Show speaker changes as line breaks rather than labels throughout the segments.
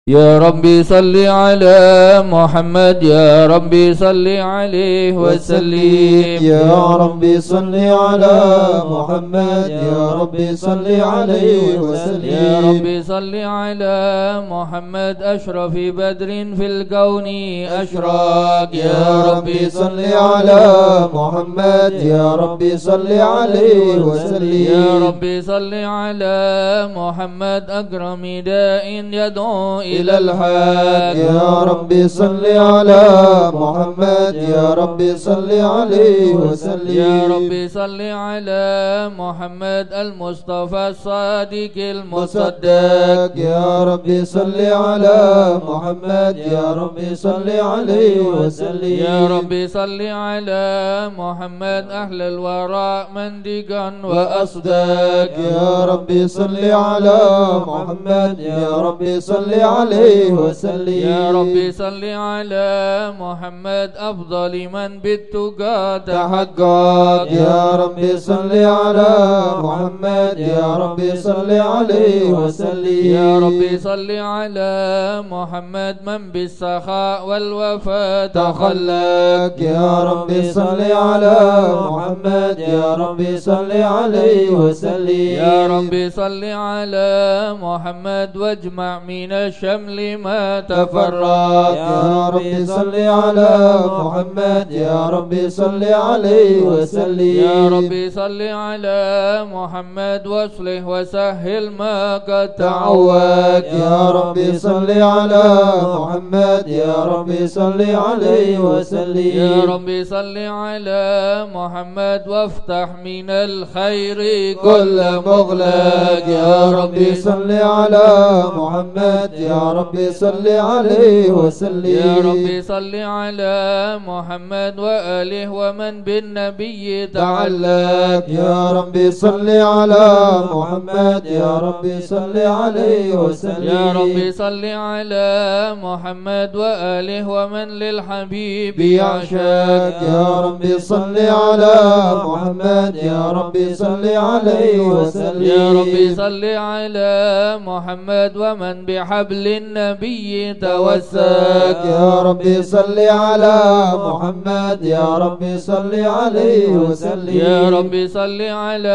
يا ربي صل على محمد يا ربي صل عليه وسلم
يا ربي صل على محمد يا ربي صل عليه وسلم
يا ربي صل على محمد أشرف بدر في الكون أشراق
يا ربي صل على محمد يا ربي صل عليه وسلم
يا ربي صل على محمد أكرم داء يدعو إلى الحق
يا ربي صل على محمد يا ربي صل عليه وسلم
يا ربي صل على محمد المصطفى الصادق المصدق
يا ربي صل على محمد يا ربي صل عليه وسلم
يا ربي صل على محمد أهل الوراء مندقا وأصدق
يا ربي صل على محمد يا ربي صل عليه وسلم
يا ربي صل على محمد أفضل من بالتقى تحقق
يا ربي صل على محمد يا ربي صل عليه وسلم
يا ربي صل على محمد من بالسخاء والوفاء تخلق
يا ربي صل على محمد يا ربي صل عليه وسلم
يا ربي صل على محمد واجمع من الشمل ما تفرق
يا ربي صل على محمد يا ربي صل عليه وسلم
يا ربي صل على محمد واصلح وسهل ما قد تعوج
يا ربي صل على محمد يا ربي صل عليه وسلم
يا ربي صل على محمد وافتح من الخير كل مغلق
يا ربي صل على محمد يا ربي صل عليه وسلم
يا ربي صل على محمد وآله ومن بالنبي تعلق
يا ربي صل على محمد يا ربي صل عليه وسلم
يا ربي صل على محمد وآله ومن للحبيب يعشق
يا ربي صل على محمد يا ربي صل عليه وسلم
يا ربي صل على محمد ومن بحبل النبي توسك
يا ربي صل على محمد يا ربي صل عليه وسلم
يا ربي صل على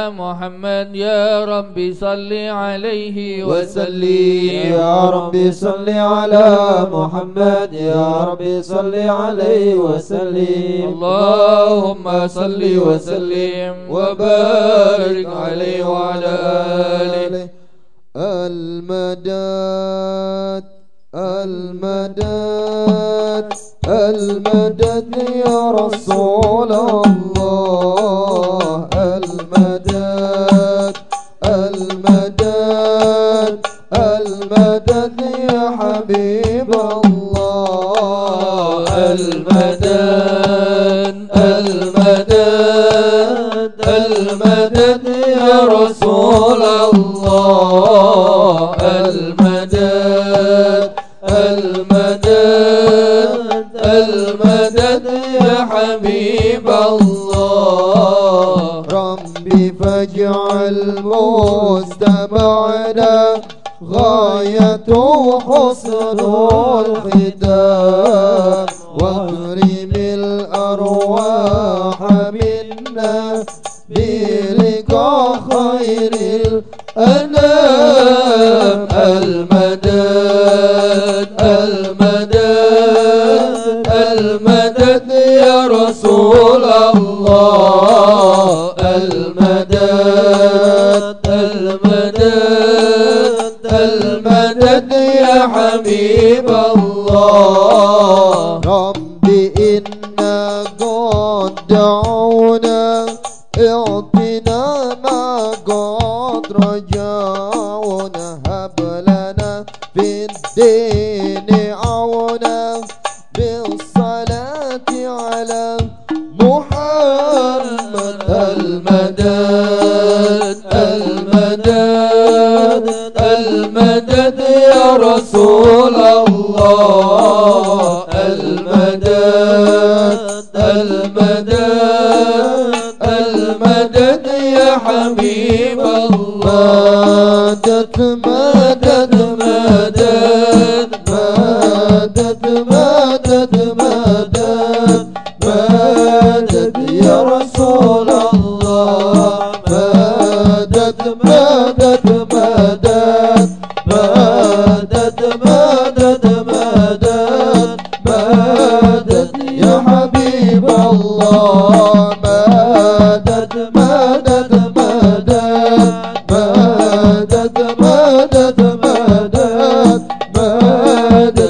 محمد يا ربي صل عليه وسلم
يا ربي صل على محمد يا ربي صل عليه وسلم
اللهم صل وسلم وبارك عليه وعلى آله
المدد المدد المدد يا رسول الله المدد المدد المدد يا حبيب الله
المدد المدد المدد يا رسول الله المدد المدد المدد يا حبيب الله
ربي فاجعل مستمعنا غايته حسن الختام واكرم الأرواح منا بلقاء خير الأنام
المدد المدد المدد يا رسول الله المدد المدد المدد يا حبيب الله
ربي إنا قد دعونا اعطنا ما قد رجعونا هب لنا في الدين عونا بالصلاة على محمد
المدد المدد المدد يا رسول الله المدد المدد المدد يا حبيب الله
مدد مدد
مدد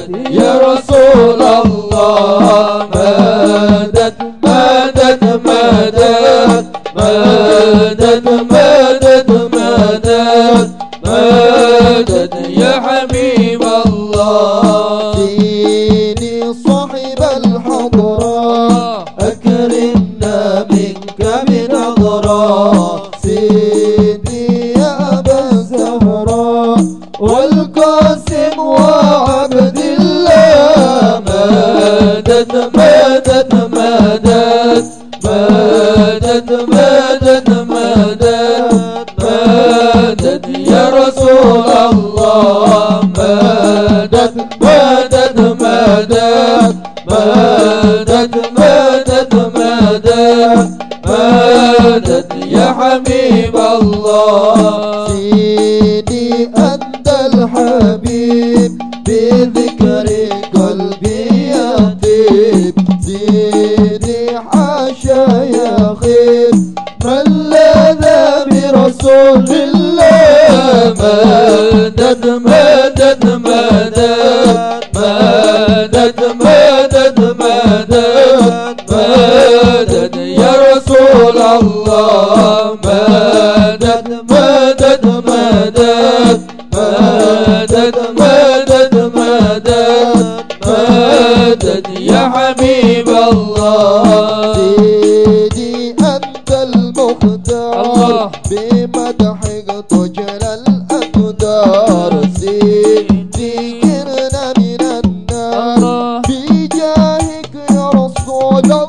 يا رسول الله مدد مدد مدد مدد مدد مدد مدد يا حبيب الله
ديني صاحب الحضرة أكرمنا منك بنظرة سيدي يا أبا الزهراء والقاسم وعبد الله
مدد مدد مدد مدد مدد مدد مدد يا رسول الله مدد مدد مدد مدد مدد مدد مدد يا حبيب الله
سيدي أنت الحبيب بذكر قلبي يطيب سيدي حاشا يا خير من لاذا برسول الله
مدد مدد مدد مدد مدد مدد مدد يا رسول الله مدد مدد مدد مدد مدد مدد مدد يا حبيب الله
سيدي أنت المختار بمدحك تجل الأقدار سيدي كرنا من النار بجاهك يا رسول الله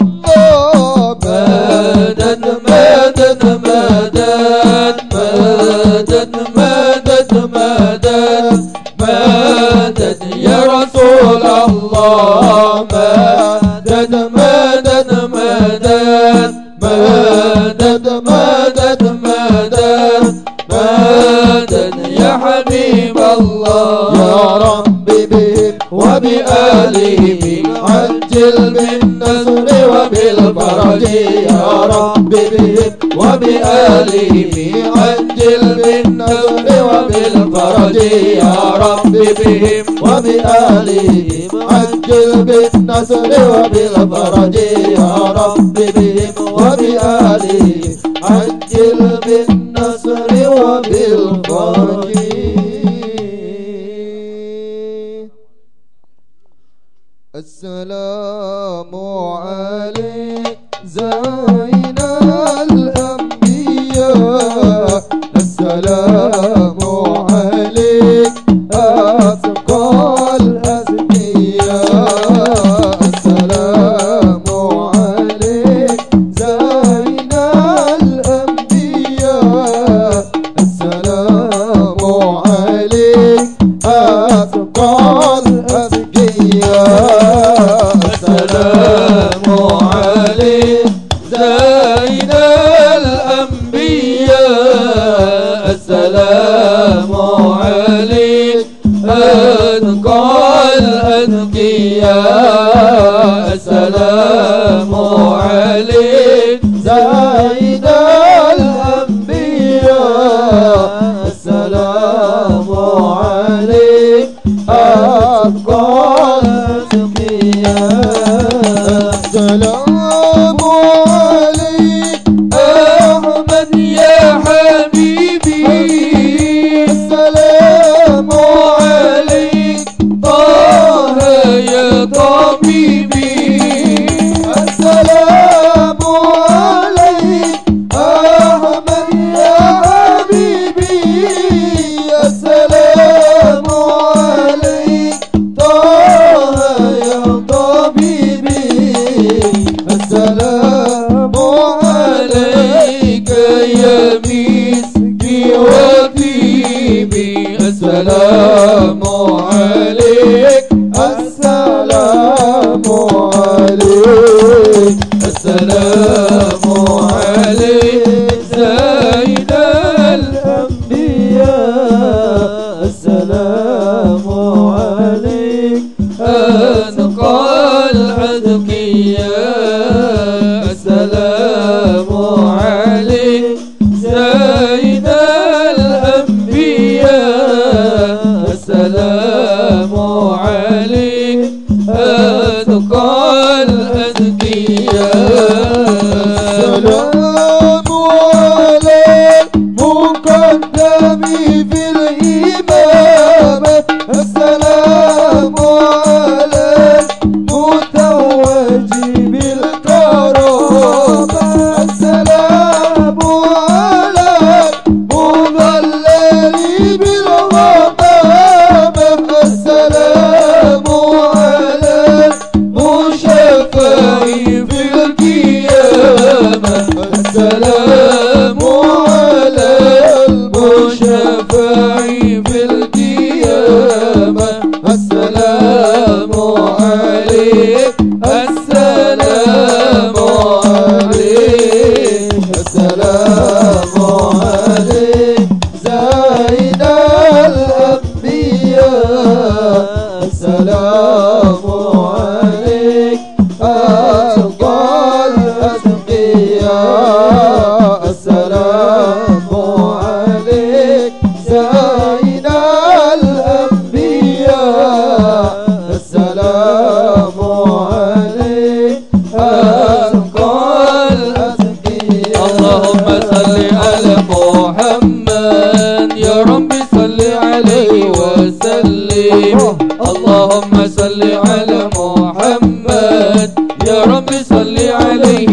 مدد مدد مدد مدد مدد مدد مدد يا رسول الله مدد مدد مدد مدد مدد مدد مدد يا حبيب الله
يا ربي بهم
وبآلهم عجل بالنصر وبالفرج يا رب بهم وبآلهم عجل بالنصر وبالفرج يا رب بهم وبآلهم عجل بالنصر وبالفرج يا رب بهم وبآلهم عجل بالنصر وبالفرج
السلام عليك زين الأنبياء السلام عليك أتقى الأزكياء السلام عليك زين الأنبياء السلام عليك أتقى الأزكياء
السلام عليك زين الأنبياء السلام عليك أتقى الأتقياء السلام عليك زين الأنبياء السلام عليك أتقى
السلام عليك
أحمد يا حبيبي
السلام
عليك طه يا طبيبي
السلام عليك أحمد يا حبيبي السلام عليك طه يا طبيبي السلام
عليك يا مسكي وطيبي السلام عليك
السلام عليك
السلام عليك زين
الأنبياء السلام عليك
أتقى الأتقياء السلام عليك زين الأنبياء السلام عليك
أتقى الأتقياء.
السلام على المقدم في الإمامة، السلام على المتوج بالكرامة، السلام على المضلل بالغمامة، السلام على المشفع في القيامة، السلام على المشفع في القيامة، السلام عليك، السلام عليك، السلام عليك زين الأنبياء، السلام عليك أتقى الأتقياء، السلام عليك زين الأنبياء، السلام عليك أتقى الأتقياء.
اللهم صل على محمد يا رب صل عليه وسلم. اللهم صل على محمد يا رب صل عليه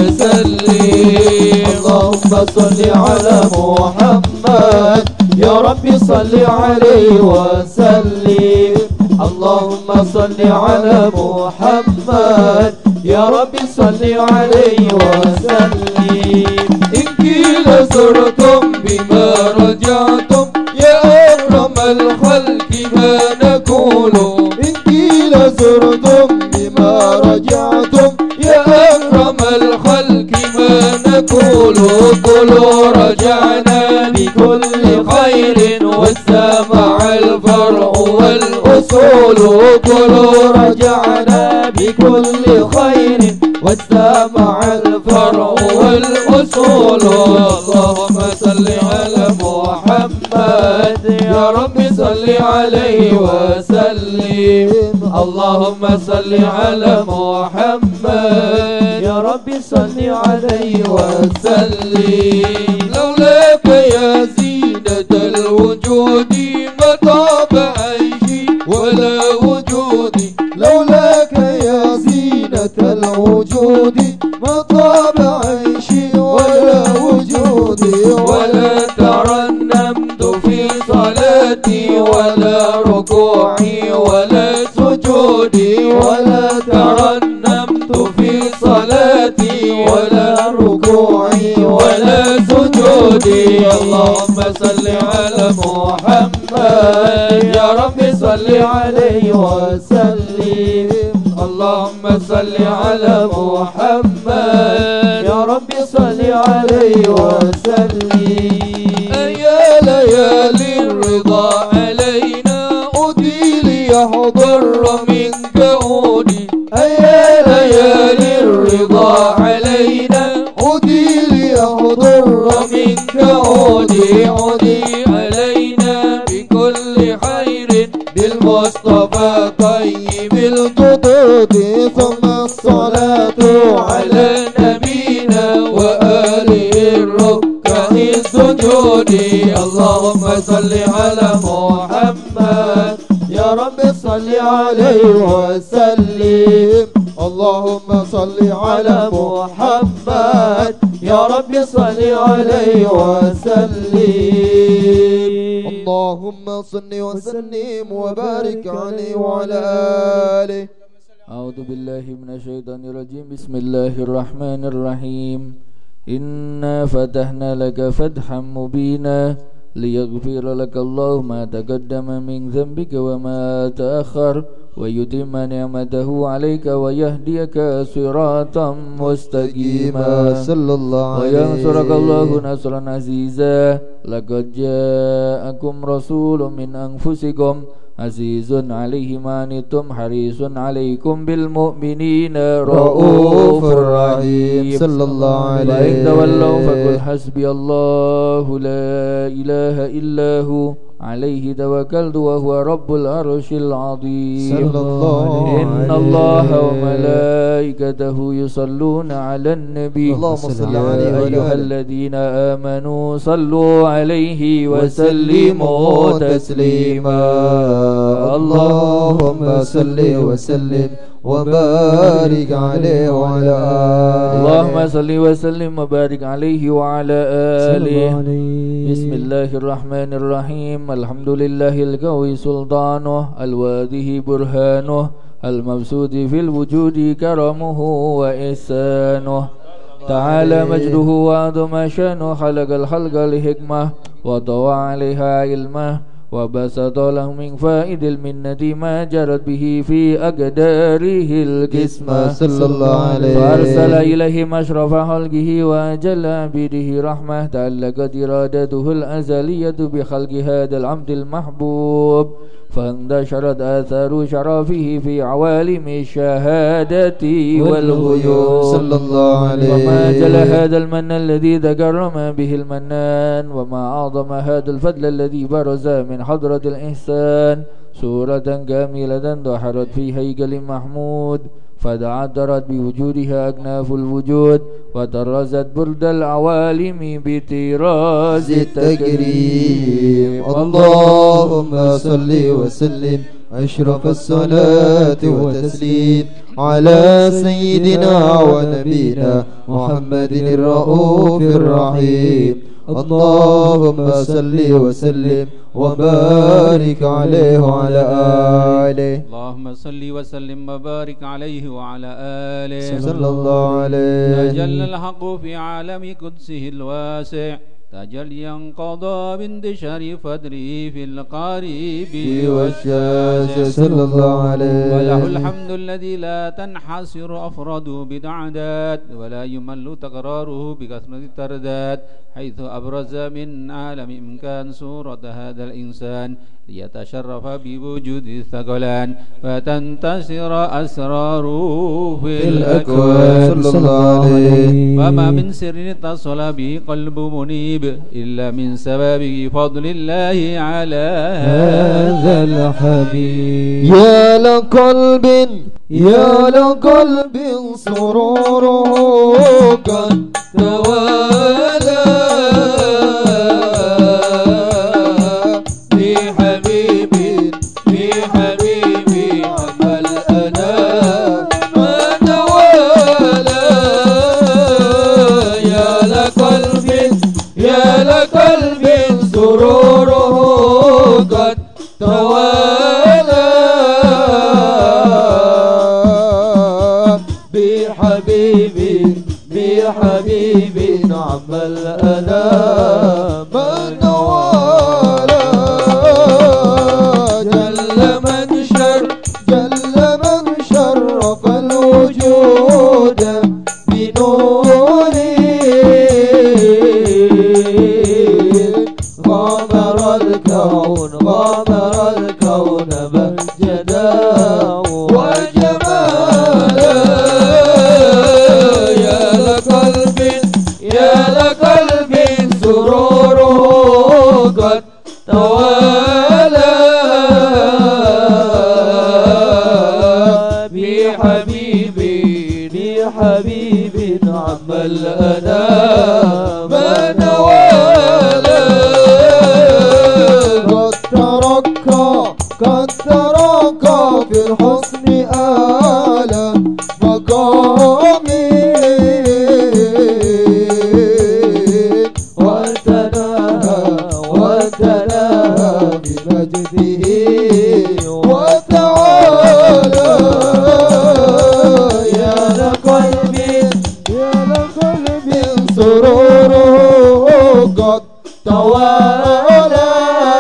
وسلم.
اللهم صل على محمد يا رب صل عليه وسلم. اللهم صل على محمد يا رب صل عليه وسلم.
إن قيل زرتم بما رجعتم يا أكرم الخلق ما نقول.
إن قيل زرتم بما رجعتم
يا أكرم الخلق ما نقول. قولوا رجعنا بكل خير والسمع الفرع والأصول. قولوا رجعنا بكل خير والسمع الفرع والأصول. اللهم صل على محمد يا رب صل عليه وسلم. اللهم صل على محمد
يا رب صل عليه
وسلم. لولاك يا زينة الوجود ما طاب عيشي ولا وجودي.
لولاك يا زينة الوجود ما طاب عيشي ولا وجودي.
ولا ترنمت في صلاتي ولا ركوعي ولا سجودي. ولا ترنمت في صلاتي ولا ركوعي ولا سجودي. اللهم صل على محمد يا رب صل عليه وسلم. اللهم صل على محمد
يا رب صل عليه وسلم.
يا ليالي الرضا علينا أودي ليحضر منك أودي. يا ليالي الرضا علينا أودي ليحضر منك أودي. أودي علينا بكل خير بالمصطفى طيب الجدود.
ثم الصلاة
على نبينا وآله الركع السجود. اللهم صل على محمد
يا رب صل عليه وسلم. اللهم صل على محمد يا رب صل عليه وسلم. اللهم صل وسلم وبارك عليه وعلى آله.
أعوذ بالله من الشيطان الرجيم. بسم الله الرحمن الرحيم. إنا فتحنا لك فتحا مبينا ليغفر لك الله ما تقدم من ذنبك وما تأخر ويتم نعمته عليك ويهديك صراطا مستقيما
صلى الله عليه
وينصرك الله نصرا عزيزا. لقد جاءكم رسول من أنفسكم عزيز عليه ما عنتم حريص عليكم بالمؤمنين رؤوف رحيم.
صلى الله عليه.
فإن تولوا فقل حسبي الله لا إله إلا هو عليه توكلت وهو رب العرش العظيم
صلى الله
إن الله وملائكته يصلون على النبي
اللهم صل
يا
عليه وعلى
أيها
آله.
الذين آمنوا صلوا عليه وسلموا تسليما
اللهم صل وسلم وبارك عليه وعلى آله.
اللهم صل وسلم وبارك عليه وعلى آله. بسم الله الرحمن الرحيم. الحمد لله القوي سلطانه الواضح برهانه المبسوط في الوجود كرمه وإحسانه تعالى مجده وعظم شانه خلق الخلق لحكمة وطوى عليها علمه وبسط له من فائد المنة ما جرت به في أقداره القسمة
صلى الله عليه
فأرسل إليهم أشرف خلقه وأجل عبيده رحمة تعلقت إرادته الأزلية بخلق هذا العبد المحبوب فانتشرت آثار شرفه في عوالم الشهادة والغيوب
صلى الله عليه.
وما جل هذا المن الذي تكرم به المنان وما أعظم هذا الفضل الذي برز من حضرة الإحسان سورة كاملة ظهرت في هيكل محمود فتعذرت بوجودها أكناف الوجود وطرزت برد العوالم بطراز التكريم.
اللهم صل وسلم أشرف الصلاة والتسليم على سيدنا ونبينا محمد الرؤوف الرحيم. اللهم صل وسلم وبارك عليه وعلى آله.
اللهم صل وسلم وبارك عليه وعلى آله
صلى الله عليه.
تجلى الحق في عالم قدسه الواسع تجليا قضى بانتشار فدره في القريب
والشاشة صلى الله عليه.
وله الحمد الذي لا تنحصر أفراده بتعداد ولا يمل تكراره بكثرة الترداد حيث أبرز من عالم إمكان صورة هذا الإنسان ليتشرف بوجود الثقلان فتنتشر أسراره في الأكوان
صلى الله عليه.
فما من سر اتصل به قلب منيب إلا من سبب فضل الله على هذا الحبيب.
يا لقلب سروره قد توالى بحبيب عمل أنا ما توالى. يا لقلب سروره قد توالى بحبيب عمل أنا ما توالى. جل من شرف الوجود بنوره غامر الكون مجدا وجمالا. يا لقلب سروره قد توالى بحبيب عمل أنا ما نوالا. قد ترقى في الحسن آلة مقامي وتناهى بمجده وتعالى. يا لقلب سروره قد توالى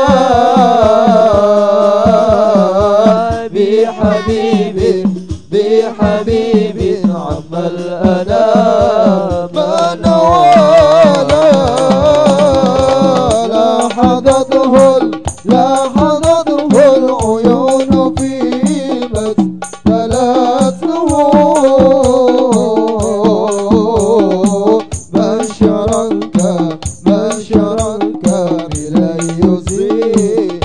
بحبيب عمل أنا ما نوالا. لاحظته العيون في مثلته بشرا كاملا يصيب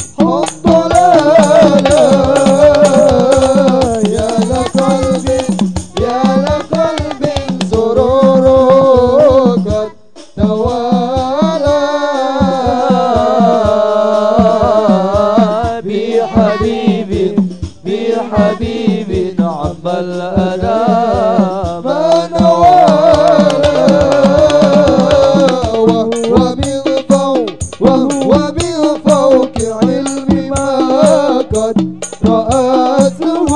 بحبيب عم الأنام نوالا وهو من فوق علم ما قد رأته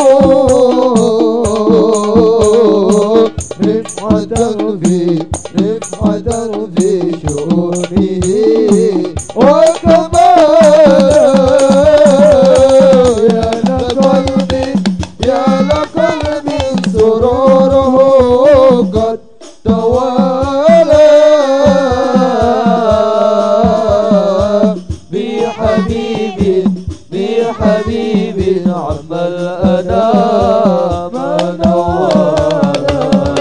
رفعة في شؤونه وكمالا يا لقلبي سروره قد توالى بحبيب عم الأنام نوالا.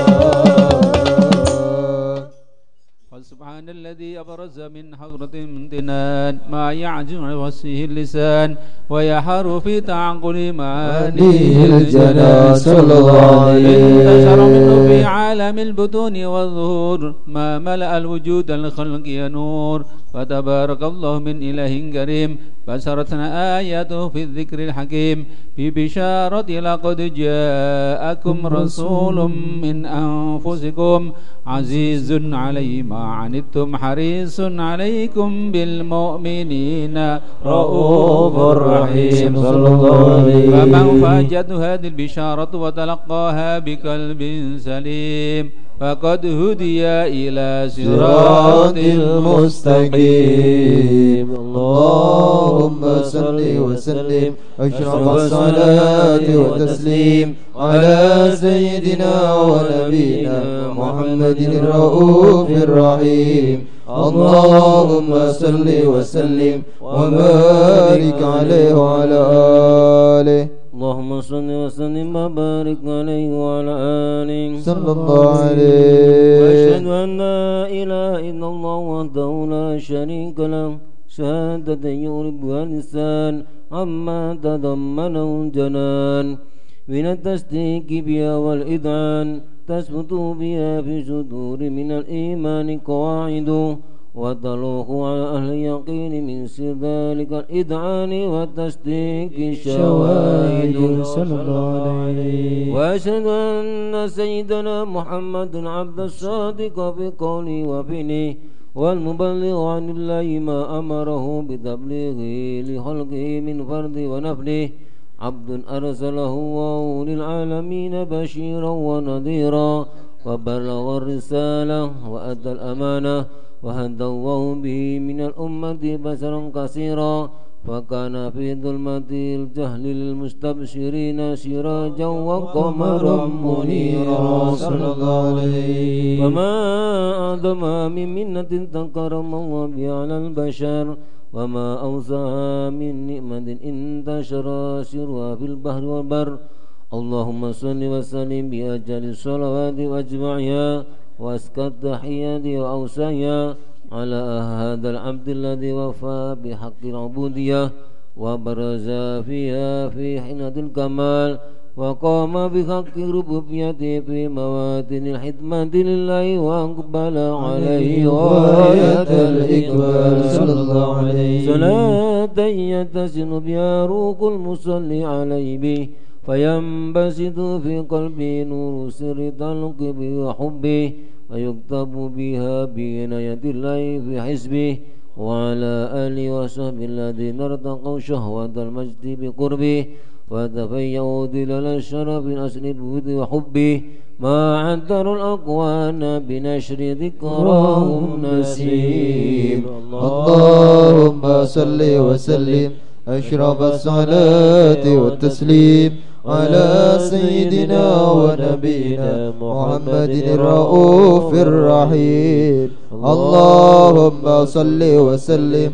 سبحان الذي أبرز من حضرة امتنان ما يعجز عن وصفه اللسان ويحار في تعقل معانيه الجنان صلى الله عليه. انتشر منه في عالم البطون والظهور ما ملأ الوجود الخلق نور فتبارك الله من إله كريم بشرتنا آياته في الذكر الحكيم ببشارة لقد جاءكم رسول من أنفسكم عزيز عليه ما عنتم حريص عليكم بالمؤمنين رؤوف رحيم صلى الله عليه. فمن فاجته هذه البشارة وتلقاها بقلب سليم فقد هدي إلى صراط المستقيم.
اللهم صل وسلم أشرف الصلاة والتسليم على سيدنا ونبينا محمد الرؤوف الرحيم. اللهم صل وسلم وبارك عليه وعلى آله.
اللهم صل وسلم وبارك عليه وعلى آله
صلى الله عليه.
وأشهد أن لا إله إلا الله وحده لا شريك له شهادة يغربها اللسان عما تضمنه الجنان من التصديق بها والإذعان تثبت بها في صدور من الإيمان قواعد وتلوح على أهل اليقين من سر ذلك الإذعان والتصديق الشواهد صلى الله عليه. وأشهد أن سيدنا محمد عبد الصادق في قوله وفعله والمبلغ عن الله ما أمره بتبليغه لخلقه من فرد ونفله عبد أرسله الله للعالمين بشيرا ونذيرا وبلغ الرسالة وأدى الأمانة وهدى الله به من الأمة بشرا كثيرا فكان في ظلمة الجهل للمستبشرين سراجا وقمرا منيرا صلى الله عليه. وما أعظم من منة تكرم الله بها على البشر وما أوسع من نعمة انتشر سرها في البحر والبر. اللهم صل وسلم بأجل الصلوات وأجمعها وأزكى التحيات وأوسعها على هذا العبد الذي وفى بحق العبودية وبرز فيها في حنة الكمال وقام بحق ربوبيته في مواتن الحكمة لله وأقبل عليه غاية الإقبال صلى الله عليه. صلاة يتسن بها روح المصلي عليه به فينبسط في قلبه نور سر تلقي وحبه ويكتب بها بعناية الله في حزبه وعلى آله وصحبه الذين ارتقوا شهوة المجد بقربه وتفيأوا دلال الشرف من أصل الود وحبه ما عذروا الأقوان بنشر ذكراهم نسيم.
اللهم صل وسلم أشرف الصلاة والتسليم على سيدنا ونبينا محمد الرؤوف الرحيم. اللهم صل وسلم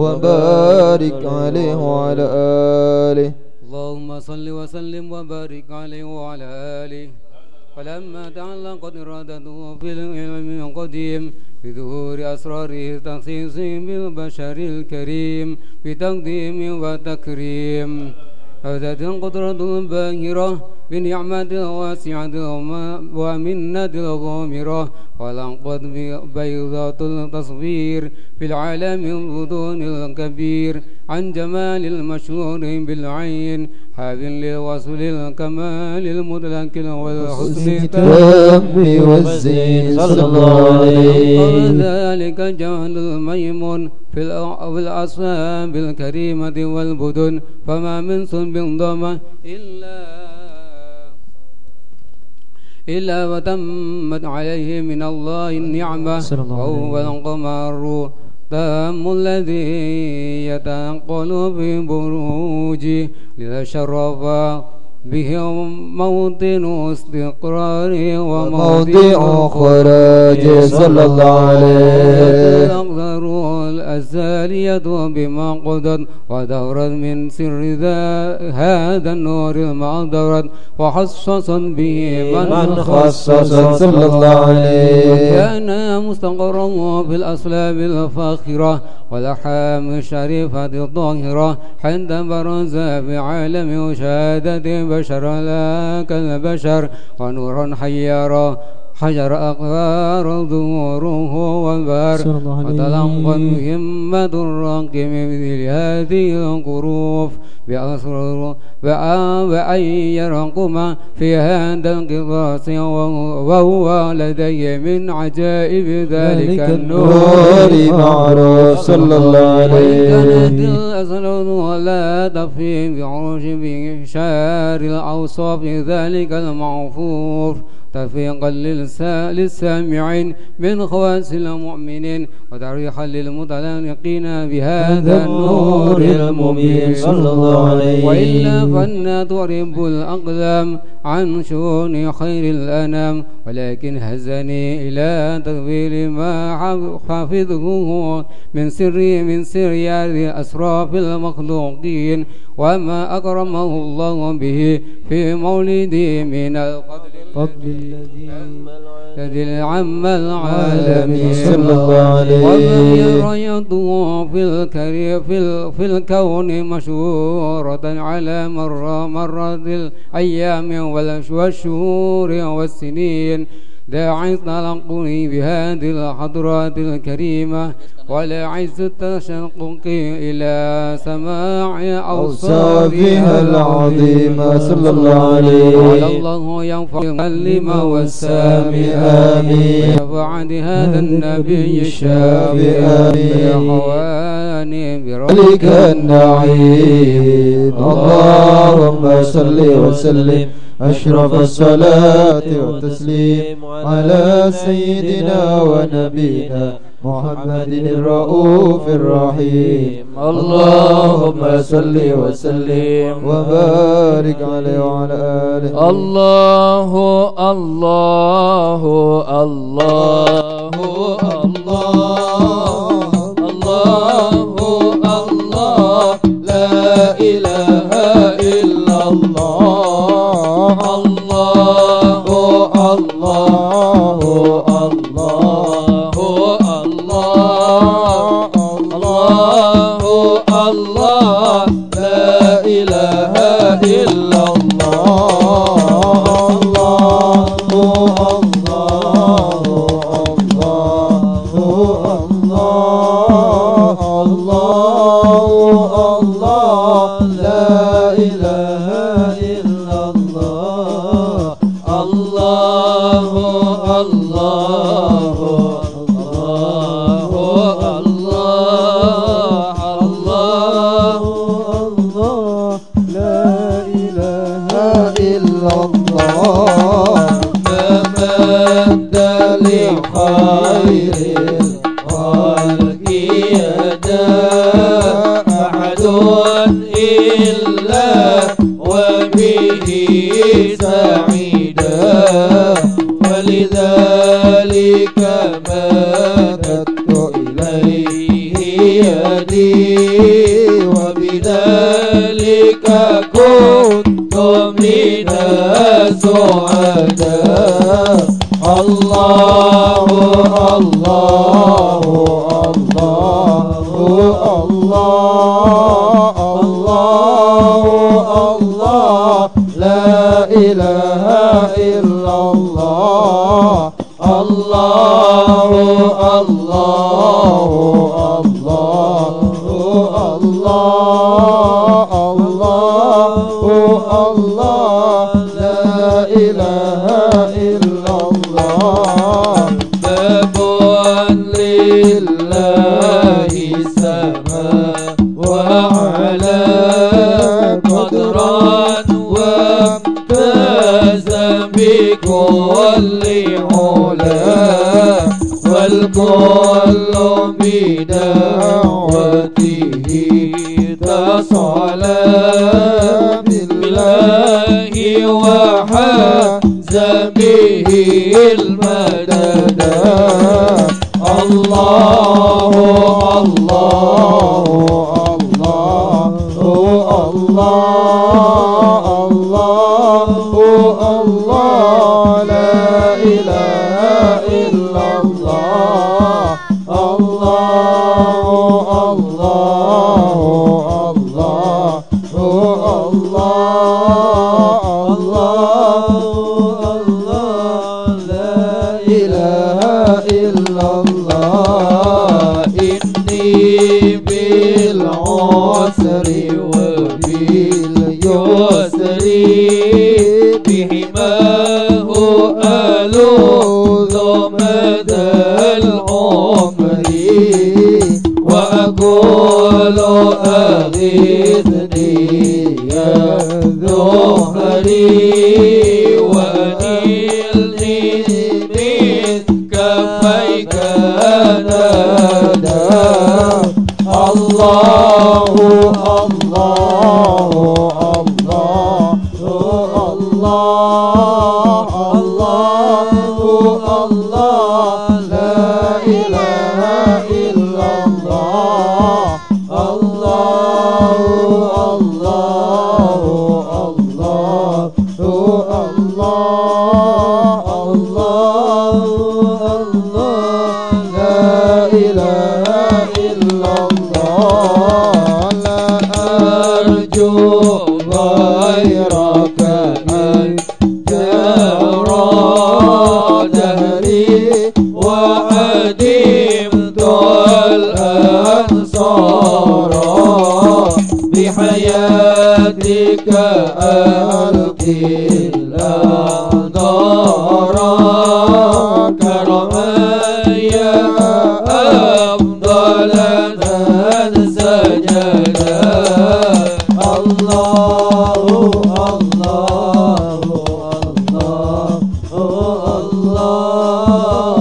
وبارك عليه وعلى آله.
اللهم صل وسلم وبارك عليه وعلى آله. فلما تعلقت إرادته في العلم القديم بظهور أسراره تخصيص بالبشر الكريم بتقديم وتكريم هذه القدرة الباهرة بنعمة الواسعة ومنة الغامرة ولقد بيضة التصوير في العالم البطون الكبير عن جمال المشهور بالعين حاب للوصف الكمال المدلك والحسن التام
والزين صلى الله عليه.
ذلك جهل الميمون في الأصحاب الكريمة والبدن فما من صلب ضمة إلا وتمت عليه من الله النعمة وهو القمر تام الذي يتنقل في بروجه لذا شرف به موطن استقرار وموضع خراج صلى الله عليه. الأقدار الأزالية بما قدر ودورت من سر هذا النور المقدرت وحصصا به من خصص صلى الله عليه. كان مستقرا في الأصلاب الفاخرة والأحام الشريفة الظاهرة عند برز بعالم شهادة بشر لا كالبشر ونورا حيارا حجر أقفار ظهوره والبار وتلقى همة الرقم مثل هذه القروف بأسرار وأن يرقم في هذا القصاص وهو لدي من عجائب ذلك النور معروف صلى الله عليه. وإن كانت الأسرار ولا تفي بعروش بشار الأوصاف ذلك المعفوف تفيقا للسامعين من خواص المؤمنين وتريحا للمتلقين بهذا النور المبين صلى الله عليه. وإلا فإنها تغرب الأقلام عن شؤون خير الأنام ولكن هزني إلى تطويل ما حافظه من سر أسراف المخلوقين وما أكرمه الله به في مولده من الفضل الذي عم العالمين صلى الله عليه. ومن رأيته في الكون مشهورة على مر الأيام والشهور والسنين داعي تلقني بهذه الحضرات الكريمة ولا عز التشقق إلى سماع أوصافها العظيمة صلى الله عليه. وعلى الله ينفع المعلم والسامع آمين. ويفعل هذا النبي الشافي آمين. ويحواني بربك النعيم. اللهم صل وسلم أشرف الصلاة والتسليم على سيدنا ونبينا محمد الرؤوف الرحيم. اللهم صل وسلم وبارك عليه وعلى آله. الله الله الله الله الله لا إله إلا الله. الله الله الله لا إله إلا الله. ولذلك مددت إليه يدي وبذلك كنت من السعداء. الله الله الله الله الله الله
لا إله إلا الله الله الله الله الله الله الله لا إله إلا الله باب لله سماء وعلى قدرا وامتاز بكل علا والكل بدعوته تصلى بالله وحاز به المدد الله الله الله الله الله الله لا إله إلا الله الله الله الله الله الله لا إله إلا الله إني بالعسر وباليسر بحماه ألوذ مدى العمر وأقول أغثني يا ظهري وأنيلني من كفيك نادى الله الله الله الله الله الله لا إله إلا الله الله الله الله الله الله لا إله إلا الله لا أرجو غيرك أنت دهري وأدمت الأنصار بحياتك ألقي الأنظار كرما يا أفضل من سجدا الله الله الله الله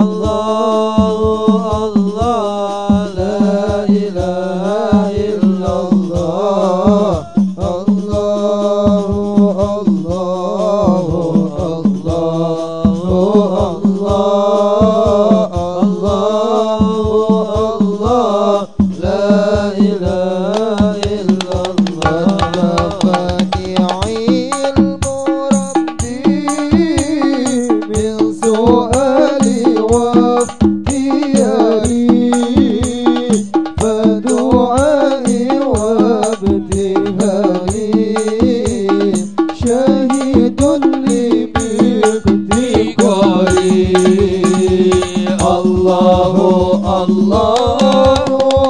الله الله لا إله إلا الله الله الله الله الله لا إله إلا الله فاتعي المربي من سؤالي واختياري فدعائي وابتهالي شهيد لي بافتقاري الله الله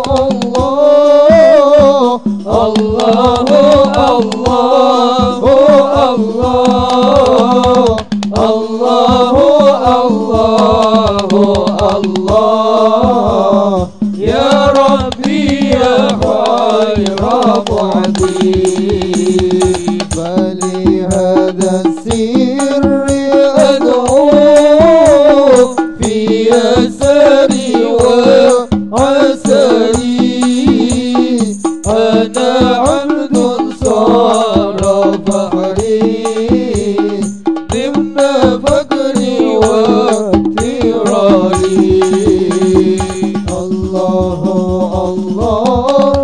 الله الله الله الله الله يا ربي يا خير معدي فلهذا السر أدعو في يسري وعسري أنا عبد صار فخري ضمن فقري واضطراري الله الله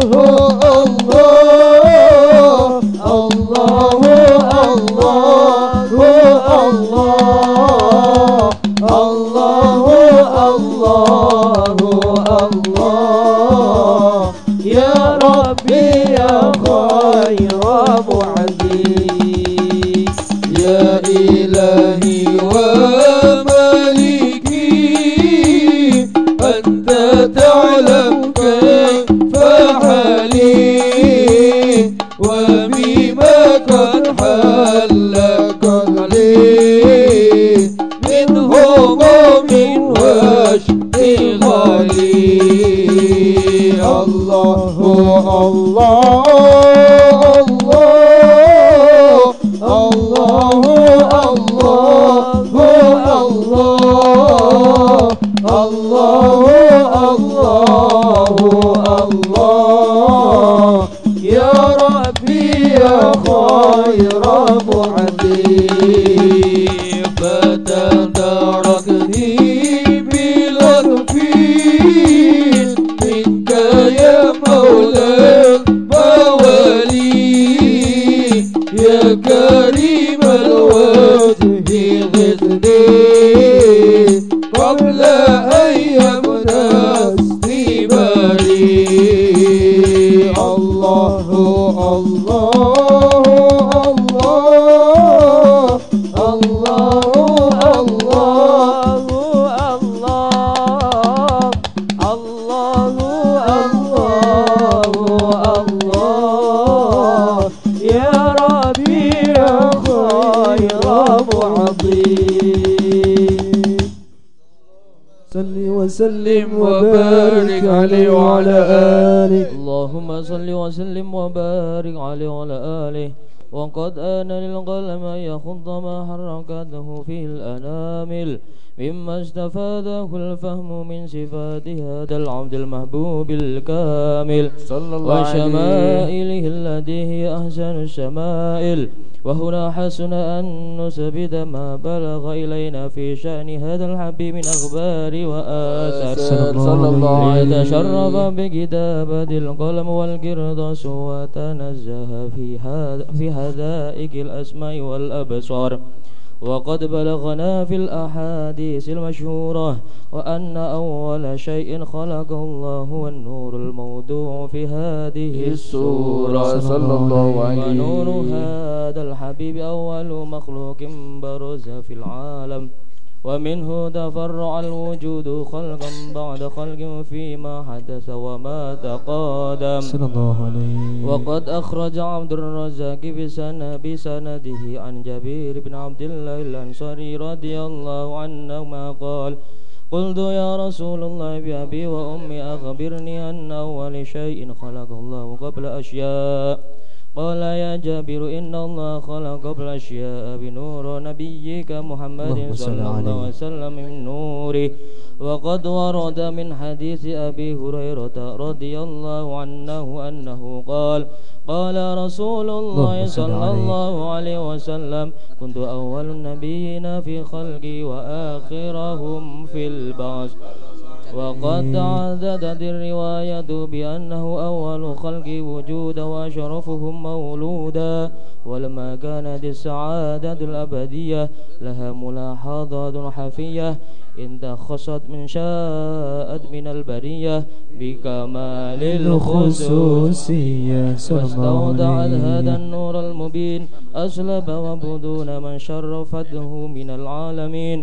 الله الله الله الله الله الله يا ربي يا خير معزي
يا إلهي ومالكي أنت تعلم كيف حالي وبما قد حل قلبي من هموم واشتغالي الله يا ربي يا خير معدي فتداركني بلطفي منك يا مولى الموالي يا كريم الوجه غثني قبل أن يبدأ استباري الله يا ربي يا خير معظيم صل وسلم وبارك عليه وعلى آله
اللهم صل وسلم وبارك عليه وعلى آله وقد آن للقلم أن يخض ما حركته في الأنامل مما استفاده الفهم من صفات هذا العبد المحبوب الكامل
صلى الله عليه
وشمائله التي هي أحسن الشمائل. وهنا حسن أن نثبت ما بلغ إلينا في شأن هذا الحبيب من أخبار وآثار
صلى الله عليه وسلم.
ليتشرف بكتابة القلم والقرطاس وتنزه في حدائق الأسماء والأبصار. وقد بلغنا في الأحاديث المشهورة وأن أول شيء خلقه الله هو النور الموضوع في هذه السورة
صلى الله عليه وسلم.
ونور هذا الحبيب أول مخلوق برز في العالم ومنه تفرع الوجود خلقا بعد خلق فيما حدث وما تقادم
صلى الله عليه.
وقد أخرج عبد الرزاق بسنده عن جابر بن عبد الله الأنصاري رضي الله عنهما قال: قلت يا رسول الله بأبي وأمي أخبرني أن أول شيء خلق الله قبل أشياء. قال: يا جابر إن الله خلق قبل أشياء بنور نبيك محمد صلى الله عليه وسلم من نوره. وقد ورد من حديث أبي هريرة رضي الله عنه أنه قال: قال رسول الله صلى الله عليه وسلم: كنت أول النبيين في خلقي وآخرهم في البعث. وقد تعددت الرواية بأنه أول خلق وجودا وأشرفهم مولودا. ولما كانت السعادة الأبدية لها ملاحظات حفية إن تخصت من شاءت من البرية بكمال الخصوصية واستودعت هذا النور المبين أسلب وبدون من شرفته من العالمين.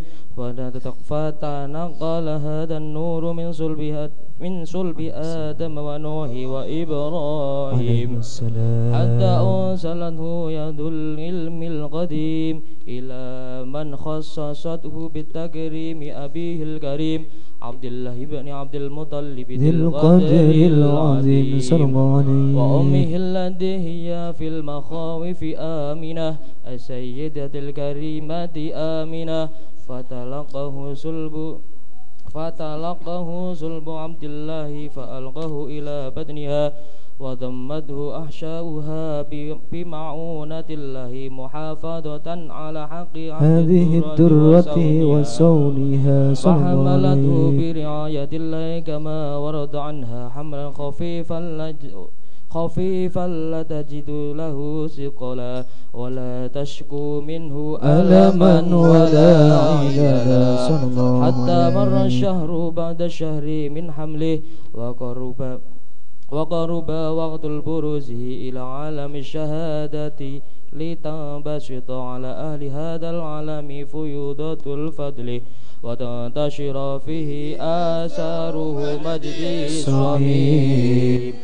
فتنقل هذا النور من صلب آدم ونوح وإبراهيم حتى أوصلته يد العلم القديم إلى من خصصته بالتكريم أبيه الكريم عبد الله بن عبد المطلب ذي القدر العظيم وأمه التي هي في المخاوف آمنة السيدة الكريمة آمنة. فتلقه صلب عبد الله فألقاه إلى بدنها وضمته أحشاؤها بمعونة الله محافظة على حق
هذه الدرة وصونها
فحملته برعاية الله كما ورد عنها حملا خفيفا لا تجد له ثقلا ولا تشكو منه ألما ولا عجلا حتى مر الشهر بعد الشهر من حمله وقرب وقت البروز إلى عالم الشهادة
لتنبسط على أهل هذا العالم فيوضات الفضل وتنتشر فيه آثاره مجد صحيح.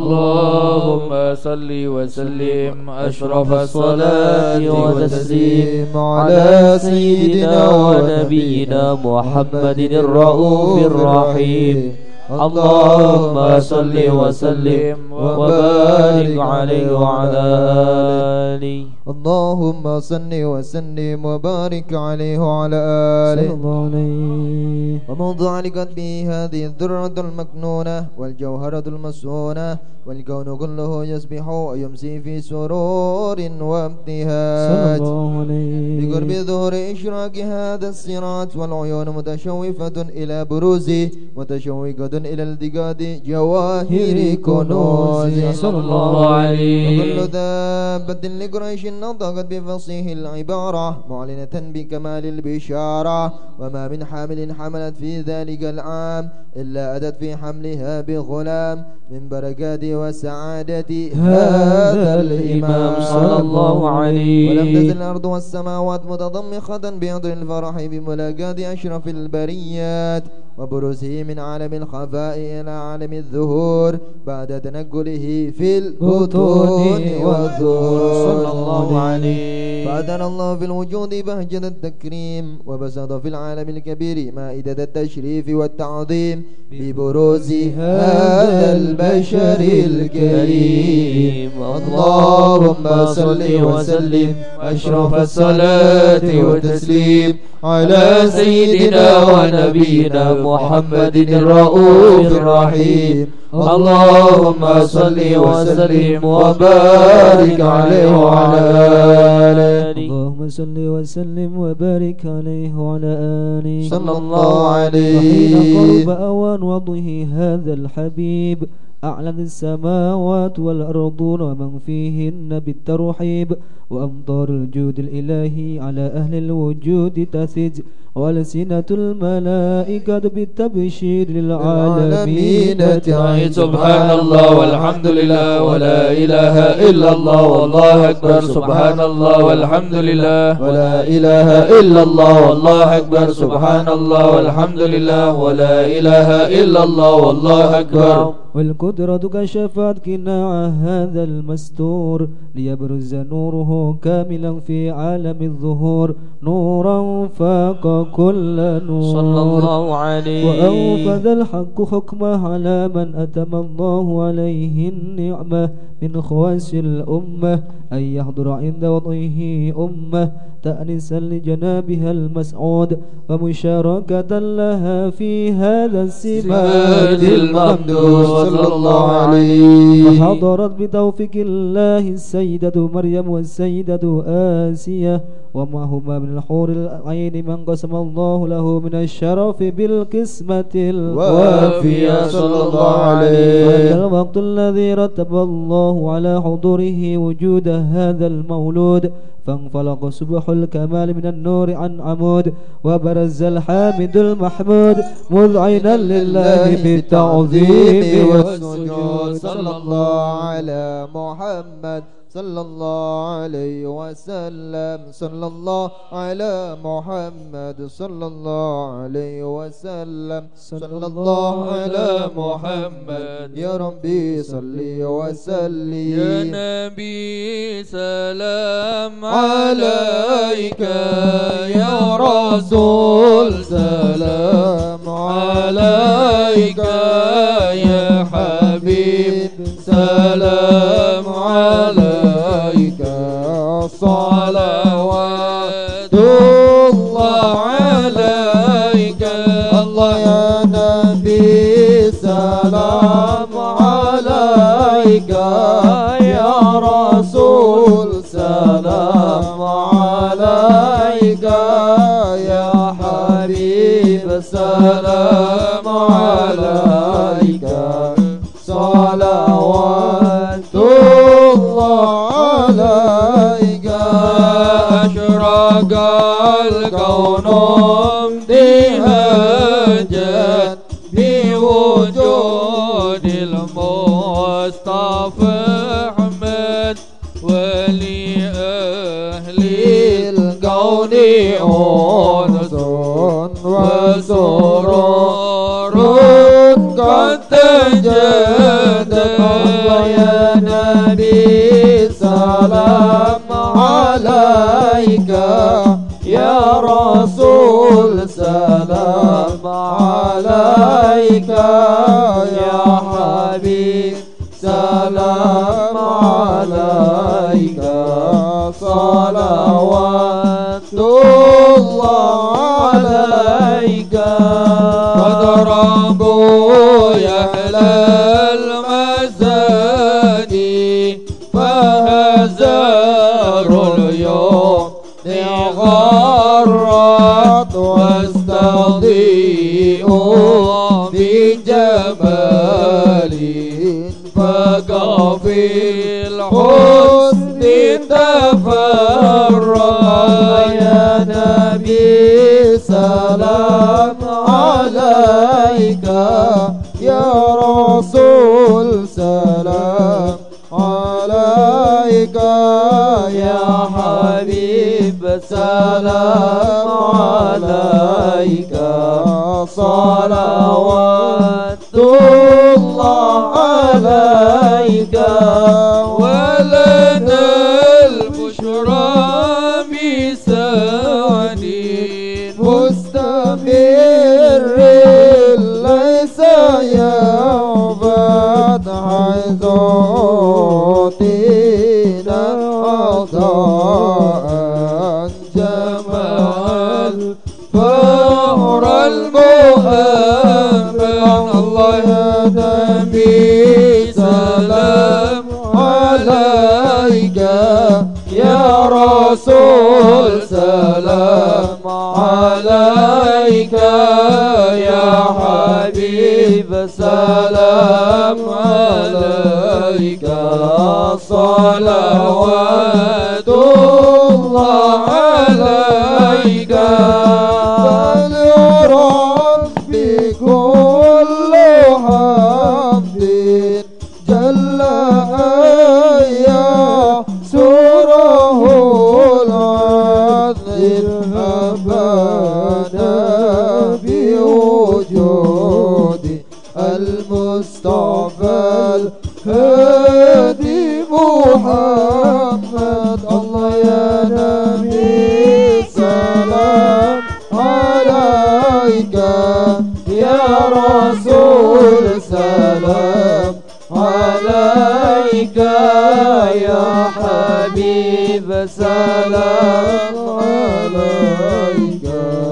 اللهم صل وسلم أشرف الصلاة والتسليم
على سيدنا ونبينا محمد الرؤوف الرحيم.
اللهم صل وسلم وبارك عليه وعلى آله.
اللهم صل وسلم وبارك عليه وعلى آله. وموضوع علقت به هذه الذرة المكنونة والجوهرة المسونة والكون كله يسبح ويمسي في سرور وابتهاج بقرب ظهور إشراق هذا الصراط والعيون متشوفة إلى بروزه متشوقة إلى التقاط جواهر كنوزه
صلى الله عليه.
وكل دابة لقريش نطقت بفصيح العبارة معلنة بكمال البشارة وما من حامل حملت في ذلك العام إلا أتت في حملها بغلام من بركات وسعادة هذا الإمام صلى الله عليه. ولم تزل الأرض والسماوات متضمخة بعطر الفرح بملاقات أشرف البريات وبروزه من عالم الخفاء إلى عالم الظهور بعد تنقله في البطون والظهور صلى الله عليه. فأدن الله في الوجود بهجة التكريم وبسط في العالم الكبير مائدة التشريف والتعظيم ببروز هذا البشر الكريم. اللهم صل وسلم أشرف الصلاة والتسليم على سيدنا ونبينا محمد الرؤوف الرحيم. اللهم صل وسلم وبارك عليه وعلى آله.
اللهم صل وسلم وبارك عليه وعلى آله
صلى الله عليه.
وحين قرب أوان وضعه هذا الحبيب أعلن السماوات والأرضون ومن فيهن بالترحيب وأمطار الجود الإلهي على أهل الوجود تثج وألسنة الملائكة بالتبشير للعالمين تعيد.
سبحان الله والحمد لله ولا إله إلا الله والله أكبر. سبحان الله والحمد لله
ولا إله إلا الله
والله أكبر. سبحان الله والحمد لله ولا إله إلا الله والله أكبر.
والقدرة كشفت قناع هذا المستور ليبرز نوره كاملا في عالم الظهور نورا فاق كل نور
صلى الله عليه.
وأوفد الحق حكمه على من أتم الله عليه النعمة من خواص الأمة أن يحضر عند وضعه أمة تأنسا لجنابها المسعود ومشاركة لها في هذا السمات الممدود
صلى الله عليه.
فحضرت بتوفيق الله السيدة مريم والسيدة آسية ومعهما من الحور العين من قسم الله له من الشرف بالقسمة الوافية
صلى الله عليه.
وهذا الوقت الذي رتب الله على حضوره وجود هذا المولود فانفلق سبح الكمال من النور عن عمود وبرز الحامد المحمود مذعنا لله بالتعظيم والسجود.
صلى الله على محمد صلى الله عليه وسلم. صلى الله على محمد صلى الله عليه وسلم. صلى الله على محمد يا ربي صل وسلم.
يا نبي سلام
عليك يا رسول سلام عليك يا حبيب سلام عليك صلوات الله عليك. الله يا نبي سلام عليك يا رسول سلام عليك يا حبيب سلام عليك صلوات الله عليك. أشرق الكون امتهاجا بوجود المصطفى أحمد ولي في الكون أنس وسرور قد تجدد يا نبي سلام عليك يا رسول سلام عليك يا حبيب سلام عليك صلوات الله عليك قد ربوا يحلى المزاني فهزار اليوم غرت واستضيء بجمال فقى في الحسن تفرع يا نبي سلام عليك يا رسول سلام عليك يا حبيب سلام عليك صلوات الله عليك ولنا البشرى بسواني مستمر ليس يعبد حيث أعطينا عطاء جمال فهر المهمل الله يا نبي سلام عليك يا رسول سلام عليك يا حبيب سلام عليك صلوات الله عليك فليرب بكل حمد جل أيا سره العظيم أبانا بوجود المصطفى الهادي محمد الله يا نبي سلام عليك يا رسول سلام عليك يا حبيب سلام عليك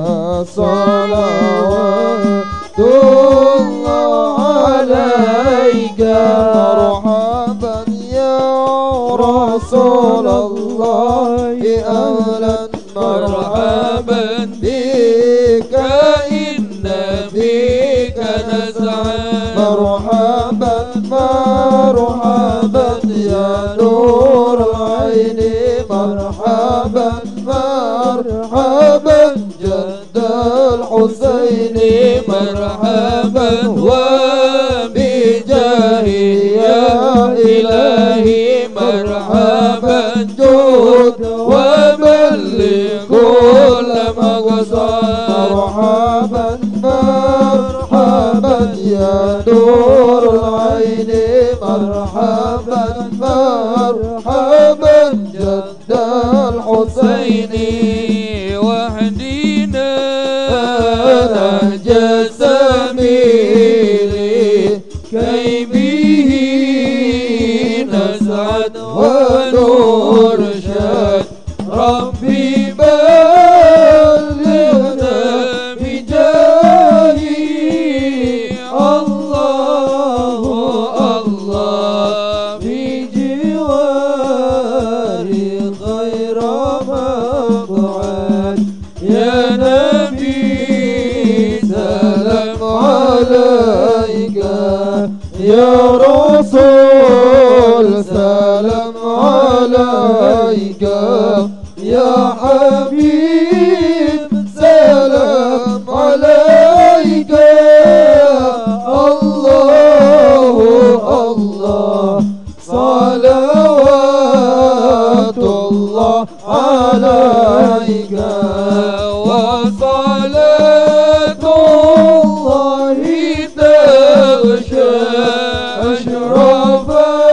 صلوات الله عليك مرحبا يا رسول الله أهلا مرحبا بك إن بك نسعى مرحبا مرحبا يا نور العين مرحبا مرحبا جد الحسين مرحبا وبجاهه يا إلهي مرحبا جود وبلغ كل مقصد مرحبا مرحبا يا نور العين مرحبا مرحبا جد الحسين وحدينا نهج سبيلي كي به نسعد ونرشد ربي بلغنا بجاهه الله الله في جواري خير مقعد يا نبي سلام عليك يا رسول سلام عليك يا حبيب سلام عليك الله الله صلوات الله عليك الملائكة وصلاة الله تغشى أشرف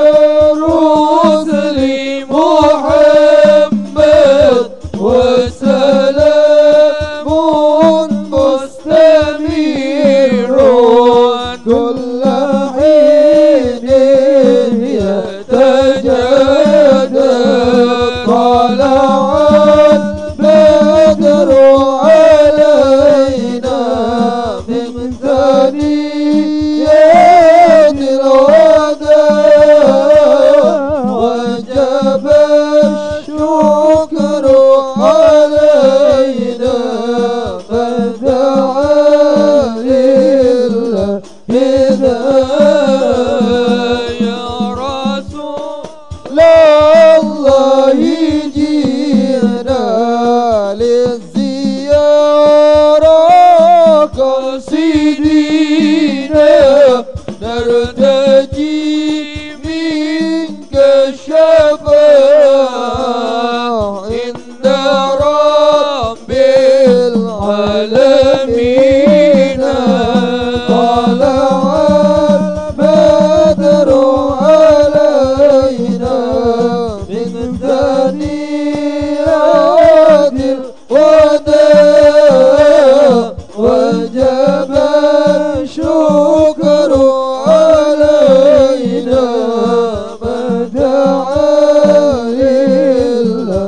الرسل محمد وسلام مستمر كل حين يتجدد طلع البدر علينا من ثنيات الوداع وجب الشكر علينا فدعا لله يا رسول الله جئنا للزيارة قاصدين نرتجي منك الشفاعة عند رب العالمين طلع البدر علينا من ثنيات الوداع وجب الشكر علينا مدعا لله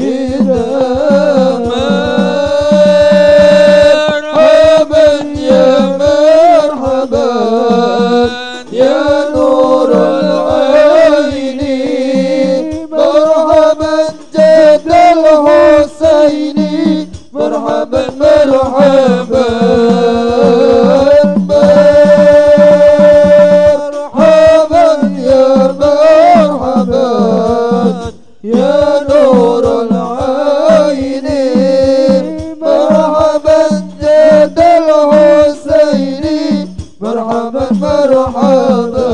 مرحبا يا مرحبا يا نور العين مرحبا جد الحسين مرحبا مرحبا مرحبا يا مرحبا يا نور العين مرحبا جد الحسين مرحبا مرحبا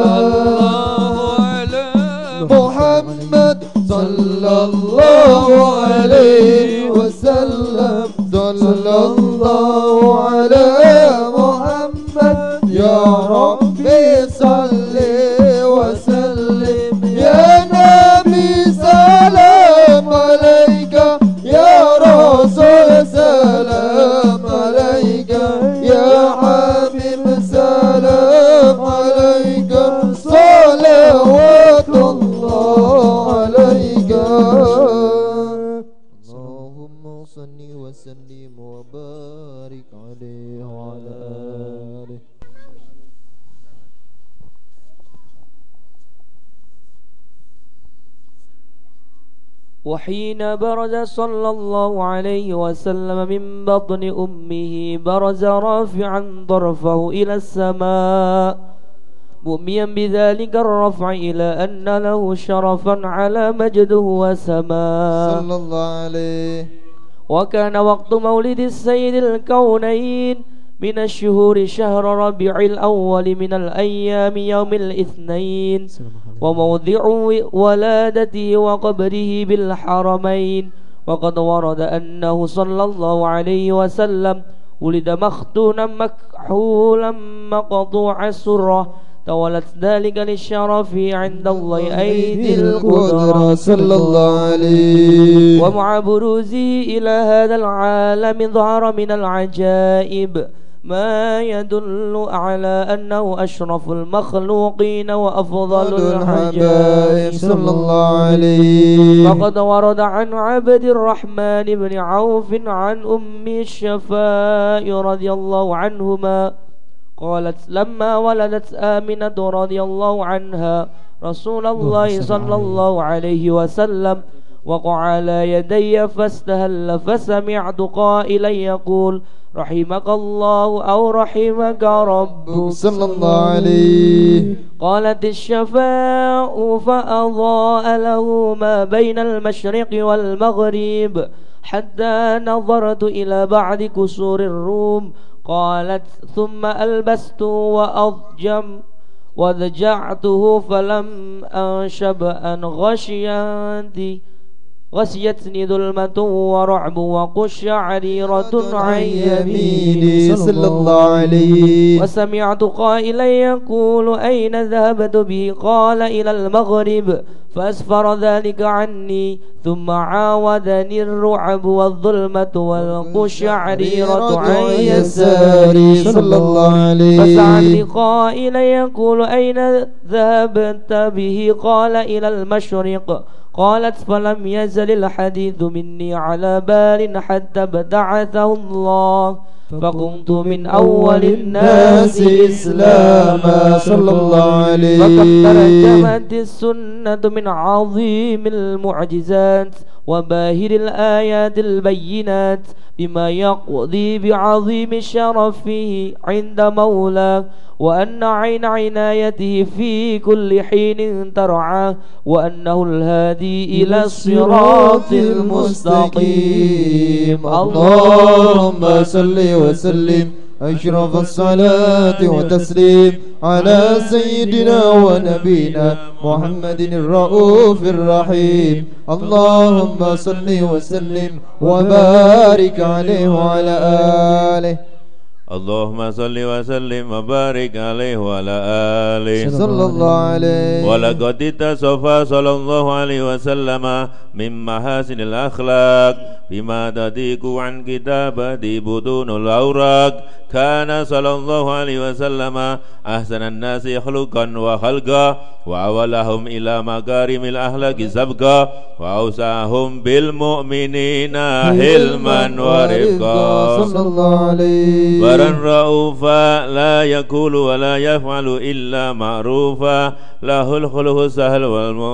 محمد صلى الله عليه وسلم صلى الله على محمد يا ربي صل وسلم يا نبي سلام عليك يا رسول سلام عليك يا حبيب سلام عليك صلوات الله عليك اللهم صل وسلم وبارك عليه وعلى آله.
وحين برز صلى الله عليه وسلم من بطن أمه برز رافعا ضرفه إلى السماء مؤميا بذلك الرفع إلى أن له شرفا على مجده وسماء
صلى الله عليه.
وكان وقت مولد السيد الكونين من الشهور شهر ربيع الأول من الأيام يوم الاثنين وموضع ولادته وقبره بالحرمين. وقد ورد أنه صلى الله عليه وسلم ولد مختونا مكحولا مقطوع السرة تولت ذلك للشرف عند الله أيدي القدرة
صلى الله عليه.
ومع بروزه إلى هذا العالم ظهر من العجائب ما يدل على أنه أشرف المخلوقين وأفضل الحبائب
صلى الله عليه.
فقد ورد عن عبد الرحمن بن عوف عن أم الشفاء رضي الله عنهما قالت لما ولدت آمنة رضي الله عنها رسول الله صلى الله عليه وسلم وقع على يدي فاستهل فسمعت قائلا يقول رحمك الله أو رحمك ربك
صلى الله عليه.
قالت الشفاء فأضاء له ما بين المشرق والمغرب حتى نظرت إلى بعض كسور الروم. قالت ثم ألبست وأضجم وضجعته فلم أنشب أن غشيانتي غشيتني ظلمة ورعب وقشعريرة عن
يميني صلى الله عليه.
وسمعت قائلا يقول أين ذهبت به؟ قال إلى المغرب، فأسفر ذلك عني. ثم عاودني الرعب والظلمة والقشعريرة عن يساري
صلى الله عليه.
فسعني قائلا يقول أين ذهبت به؟ قال إلى المشرق. قالت فلم يزل الحديث مني على بال حتى ابتعثه الله، فكنت من أول الناس إسلاما صلى الله عليه. فقد ترجمت السنة من عظيم المعجزات وباهر الآيات البينات بما يقضي بعظيم شرفه عند مولاه، وأن عين عنايته في كل حين ترعاه، وأنه الهادي إلى الصراط المستقيم.
اللهم صل وسلم أشرف الصلاة وتسليم على سيدنا ونبينا محمد الرؤوف الرحيم. اللهم صل وسلم وبارك عليه وعلى آله.
اللهم صل وسلم وبارك عليه وعلى آله
صلى الله عليه.
ولقد اتصف صلى الله عليه وسلم من محاسن الأخلاق بما تضيق عن كتابة بطون الأوراق. كان صلى الله عليه وسلم أحسن الناس خلقا وخلقا، وأولهم إلى مكارم الأخلاق سبقا، وأوسعهم بالمؤمنين حلما ورفقا.
صلى الله عليه.
برا رؤوفا لا يقول ولا يفعل إلا معروفا، له الخلق السهل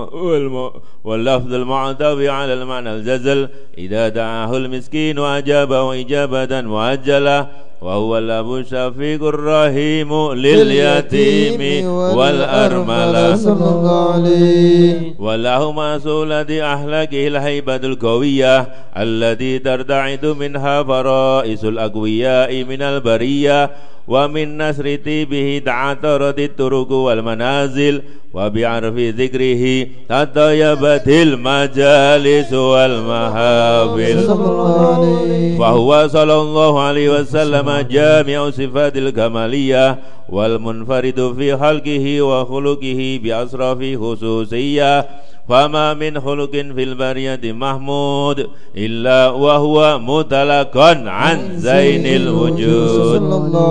واللفظ المعتوي على المعنى الجزل. إذا دعاه المسكين أجابه إجابة مؤجلة، وهو الأب الشفيق الرحيم لليتيم والأرملة
صلى الله عليه.
وله مسؤولة أخلاقه الهيبة القوية التي ترتعد منها فرائس الأقوياء من البرية، ومن نسر طيبه تعطرت الطرق والمنازل، وبعرف ذكره تطيبت المجالس والمحافل. فهو صلى الله عليه وسلم جامع صفات الكمالية والمنفرد في خلقه وخلقه بأشرف خصوصية. فما من خلق في البرية محمود إلا وهو مطلق عن زين الوجود.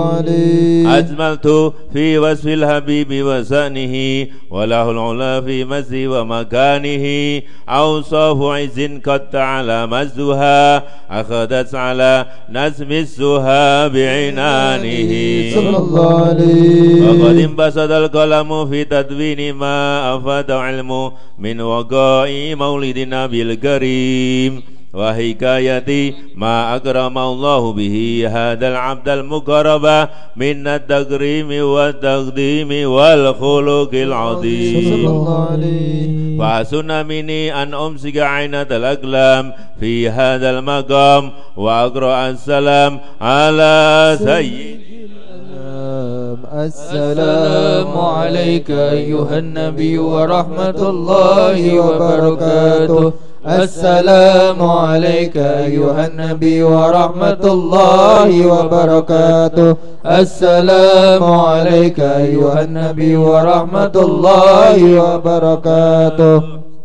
أجملت في وصف الحبيب وسانه، وله العلا في مسه ومكانه. أوصاف عز قد تعالى مجدها، أخذت على نسم السها بعنانه. وقد انبسط القلم في تدوين ما أفاد علم من وقاء مولد النبي الكريم، وحكاية ما أكرم الله به هذا العبد المقرب من التكريم والتقديم والخلق العظيم. فحسن مني أن أمسك عينة الأقلام في هذا المقام وأقرأ السلام على سيد.
السلام عليك أيها النبي ورحمة الله وبركاته. السلام عليك أيها النبي ورحمة الله وبركاته. السلام عليك أيها النبي ورحمة الله وبركاته.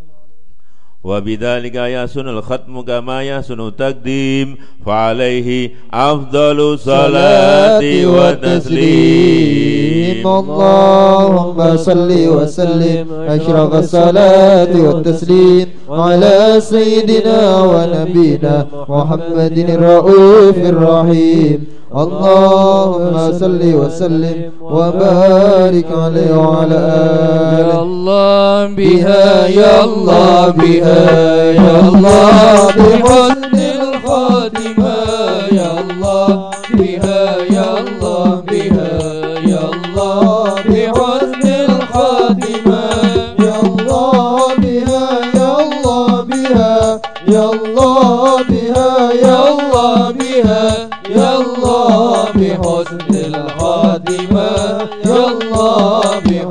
وبذلك يحسن الختم كما يحسن التقديم، فعليه أفضل الصلاة والتسليم.
اللهم صل وسلم أشرف الصلاة والتسليم على سيدنا ونبينا محمد الرؤوف الرحيم. اللهم صل وسلم وبارك عليه وعلى آله.
يا الله بها يا الله بها يا الله بحسن الخاتمة. يا الله بها يا الله بها يا الله بحسن الخاتمة.
يا الله بها يا الله بها يا الله بها يا الله بها
يا الله بحسن الخاتمة. يا الله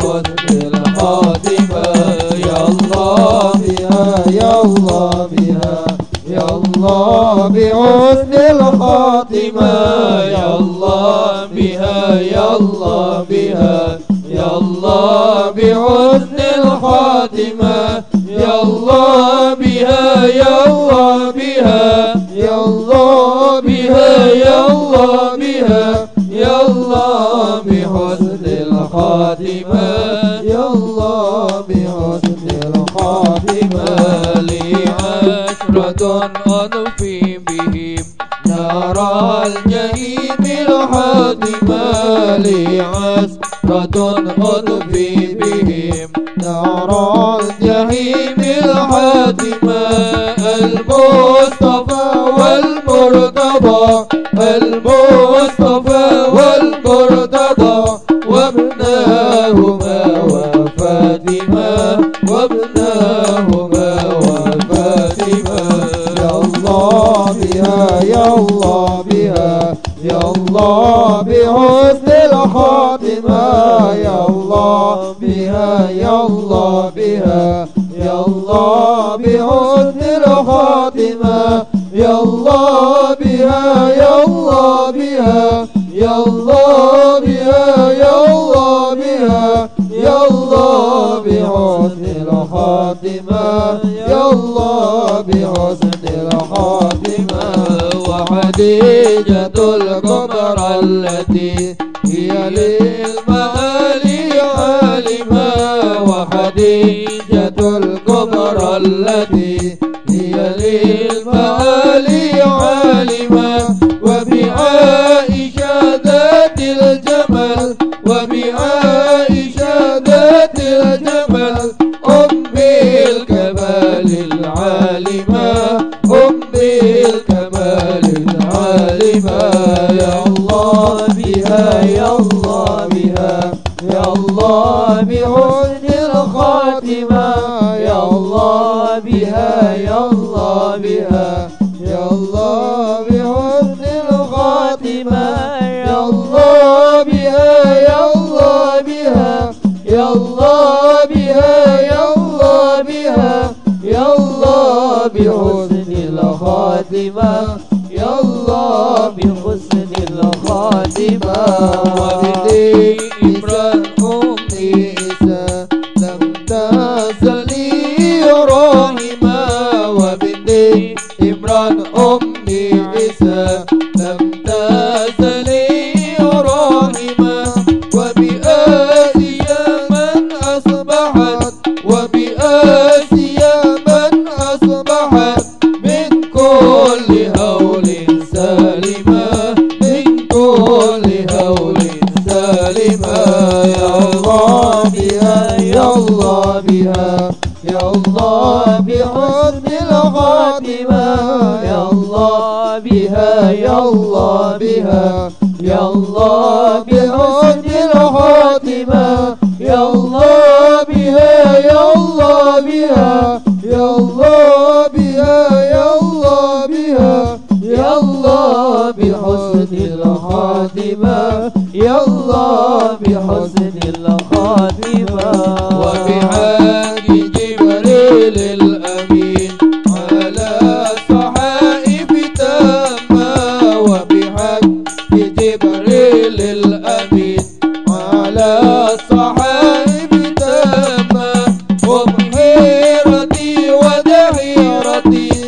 بحسن الخاتمة. يا الله
بها يا الله بها الله بحسن الخاتمة يا الله بها يا الله بها يا الله بحسن الخاتمة يا الله بها يا الله بها يا الله بها يا الله بها يا الله بحسن الخاتمة يا الله بحسن الخاتمة لي عشرة أضفي بهم نار الجحيم الحاتمة لي عشرة أضفي بهم نار الجحيم الحاتمة المصطفى والمرتضى المصطفى والمرتضى وابناهما وفاطمة وابناهما وفاطمة يا الله بها يا الله بها يا الله بحسن الخاتمة يا الله بها يا الله بها يا الله بحسن الخاتمة يا الله بها يا الله بها يا الله بها يا الله بها يا الله بحسن الخاتمة يا الله بحسن الخاتمة وخديجة الكبرى التي هي للمآل عالمة وخديجة الكبرى التي هي للمآل عالمة وبعائشة ذات الجمل وبعائشة ذات الجمل أم الكمال العالمة أم الكمال العالمة يا الله بها يا الله بها يا الله بحسن الخاتمة يا الله بها يا الله بها يا الله بحسن الخاتمة يا الله بها يا الله بها يا الله بها يا الله بها يا الله بحسن الخاتمة يا الله بحسن الخاتمة وبدي إبراهيم عيسى لم تزلي رحمة وبدي إبراهيم عيسى لم تزلي رحمة وبآسيا من أصبحت وبآسيا من أصبحت من كل هول سالمة من كل هول سالمة يا الله بها يا الله بها يا الله بحسن الخاتمة يا الله بها يا الله بها يا الله بحسن الخاتمة يا الله بها يا الله بها يا الله بها يا الله بها يا الله بحسن الخاتمة يا الله بحسن الخاتمة وبحق جبريل الأمين على صحائف تامة وبحق جبريل الأمين على صحائف تامة ومحيرتي ودحيرتي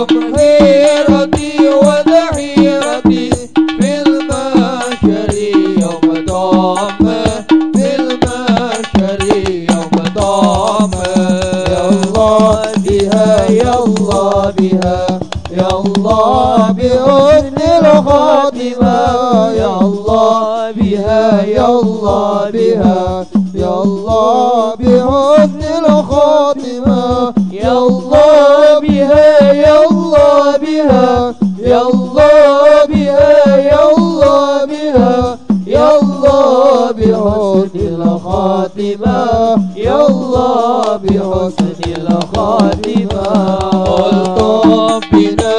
ومحيرتي ودحيرتي في المحشر يوم طامة في المحشر يوم طامة يا الله بها يا الله بها يا الله بحسن الخاتمة يا الله بها يا الله بها يا الله بحسن الخاتمة يا الله بها يا الله بها يا الله بها يا الله بها يا الله بحسن الخاتمة يا الله بحسن الخاتمة والطف بنا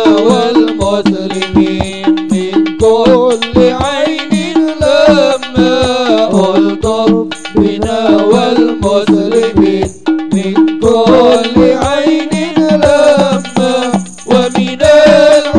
والمسلمين من كل عين لما والطف بنا والمسلمين من كل عين لما ومن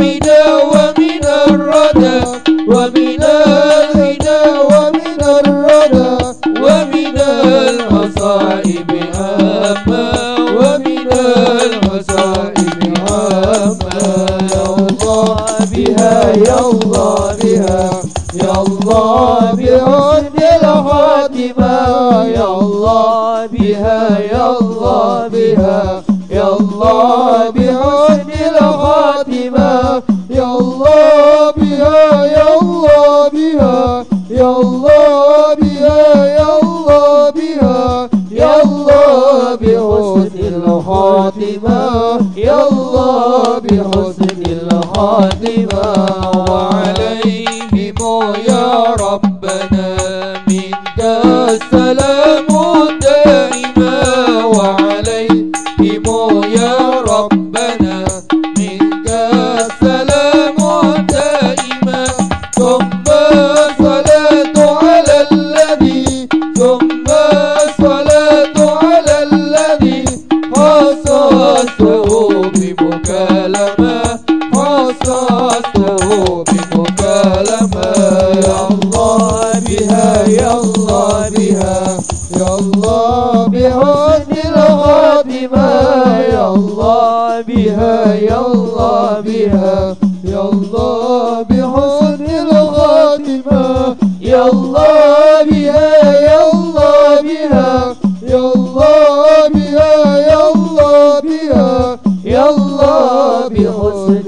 بها يا الله بها يا الله بحسن الخاتمة يا الله بها يا الله بها يا الله بحسن الخاتمة يا الله بها يا الله بها يا الله بها يا الله بها يا الله بحسن الخاتمة يا الله بحسن الخاتمة وعليهم يا ربنا منك السلام دائما وعليهم يا ربنا منك السلام دائما ثم الصلاة على الذي ثم الصلاة على الذي خصصته بمكالمة خصصته بمكالمة يا الله بها يا الله بها يا الله بحسن الخاتمة يا الله بها يا الله بها يا الله بحسن الخاتمة يا الله بها يا الله بها يا الله بها يا الله بها يا الله بحسن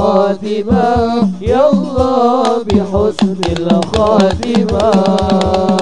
الخاتمة يا الله بحسن الخاتمة